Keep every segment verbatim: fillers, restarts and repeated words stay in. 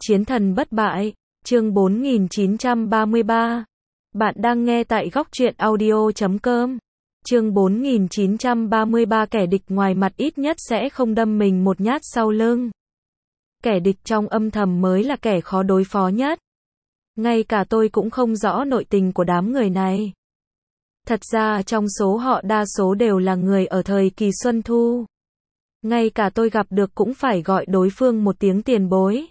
Chiến thần bất bại, chương bốn nghìn chín trăm ba mươi ba. Bạn đang nghe tại góc truyện audio chấm com. Chương bốn nghìn chín trăm ba mươi ba. Kẻ địch ngoài mặt ít nhất sẽ không đâm mình một nhát sau lưng. Kẻ địch trong âm thầm mới là kẻ khó đối phó nhất. Ngay cả tôi cũng không rõ nội tình của đám người này. Thật ra trong số họ đa số đều là người ở thời kỳ Xuân Thu. Ngay cả tôi gặp được cũng phải gọi đối phương một tiếng tiền bối.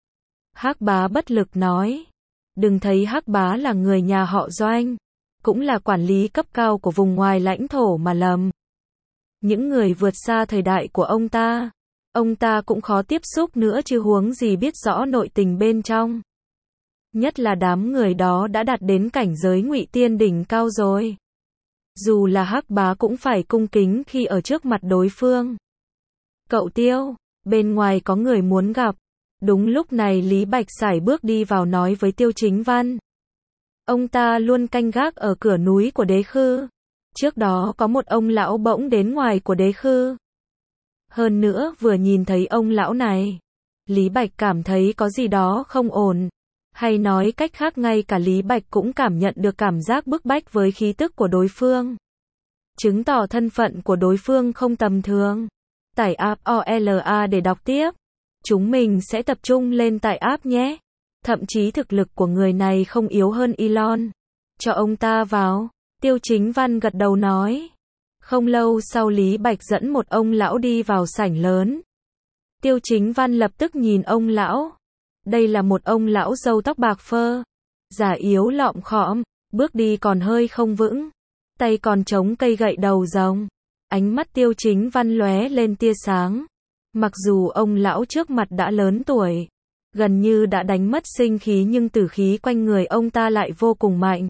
Hắc Bá bất lực nói. Đừng thấy Hắc Bá là người nhà họ Doanh, cũng là quản lý cấp cao của vùng ngoài lãnh thổ mà lầm. Những người vượt xa thời đại của ông ta, ông ta cũng khó tiếp xúc nữa chứ huống gì biết rõ nội tình bên trong. Nhất là đám người đó đã đạt đến cảnh giới Ngụy Tiên đỉnh cao rồi. Dù là Hắc Bá cũng phải cung kính khi ở trước mặt đối phương. Cậu Tiêu, bên ngoài có người muốn gặp. Đúng lúc này Lý Bạch sải bước đi vào nói với Tiêu Chính Văn. Ông ta luôn canh gác ở cửa núi của Đế Khư. Trước đó có một ông lão bỗng đến ngoài của Đế Khư. Hơn nữa vừa nhìn thấy ông lão này, Lý Bạch cảm thấy có gì đó không ổn. Hay nói cách khác ngay cả Lý Bạch cũng cảm nhận được cảm giác bức bách với khí tức của đối phương. Chứng tỏ thân phận của đối phương không tầm thường. Tải app o lờ a để đọc tiếp. Chúng mình sẽ tập trung lên tải app nhé. Thậm chí thực lực của người này không yếu hơn Elon. Cho ông ta vào. Tiêu Chính Văn gật đầu nói. Không lâu sau Lý Bạch dẫn một ông lão đi vào sảnh lớn. Tiêu Chính Văn lập tức nhìn ông lão. Đây là một ông lão râu tóc bạc phơ. Già yếu lọm khọm, bước đi còn hơi không vững. Tay còn chống cây gậy đầu rồng. Ánh mắt Tiêu Chính Văn lóe lên tia sáng. Mặc dù ông lão trước mặt đã lớn tuổi, gần như đã đánh mất sinh khí nhưng tử khí quanh người ông ta lại vô cùng mạnh.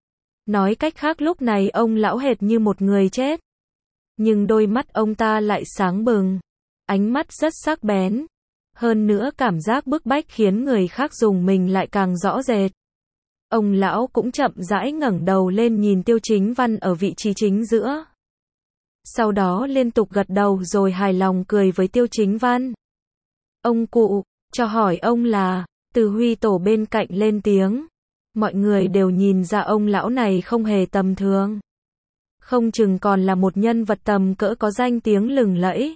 Nói cách khác lúc này ông lão hệt như một người chết. Nhưng đôi mắt ông ta lại sáng bừng. Ánh mắt rất sắc bén. Hơn nữa cảm giác bức bách khiến người khác dùng mình lại càng rõ rệt. Ông lão cũng chậm rãi ngẩng đầu lên nhìn Tiêu Chính Văn ở vị trí chính giữa. Sau đó liên tục gật đầu rồi hài lòng cười với Tiêu Chính Văn. Ông cụ, cho hỏi ông là, Từ Huy Tổ bên cạnh lên tiếng. Mọi người đều nhìn ra ông lão này không hề tầm thường. Không chừng còn là một nhân vật tầm cỡ có danh tiếng lừng lẫy.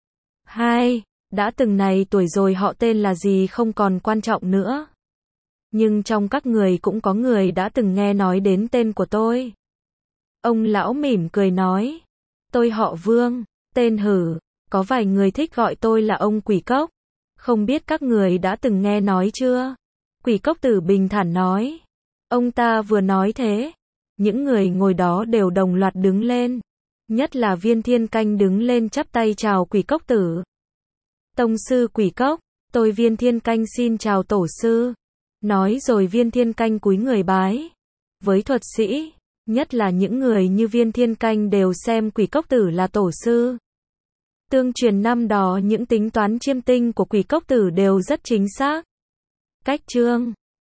Hai, đã từng này tuổi rồi họ tên là gì không còn quan trọng nữa. Nhưng trong các người cũng có người đã từng nghe nói đến tên của tôi. Ông lão mỉm cười nói. Tôi họ Vương, tên Hử, có vài người thích gọi tôi là ông Quỷ Cốc. Không biết các người đã từng nghe nói chưa? Quỷ Cốc Tử bình thản nói. Ông ta vừa nói thế, những người ngồi đó đều đồng loạt đứng lên. Nhất là Viên Thiên Canh đứng lên chắp tay chào Quỷ Cốc Tử. Tông sư Quỷ Cốc, tôi Viên Thiên Canh xin chào tổ sư. Nói rồi Viên Thiên Canh cúi người bái. Với thuật sĩ, nhất là những người như Viên Thiên Canh đều xem Quỷ Cốc Tử là tổ sư. Tương truyền năm đó những tính toán chiêm tinh của Quỷ Cốc Tử đều rất chính xác. Cách chương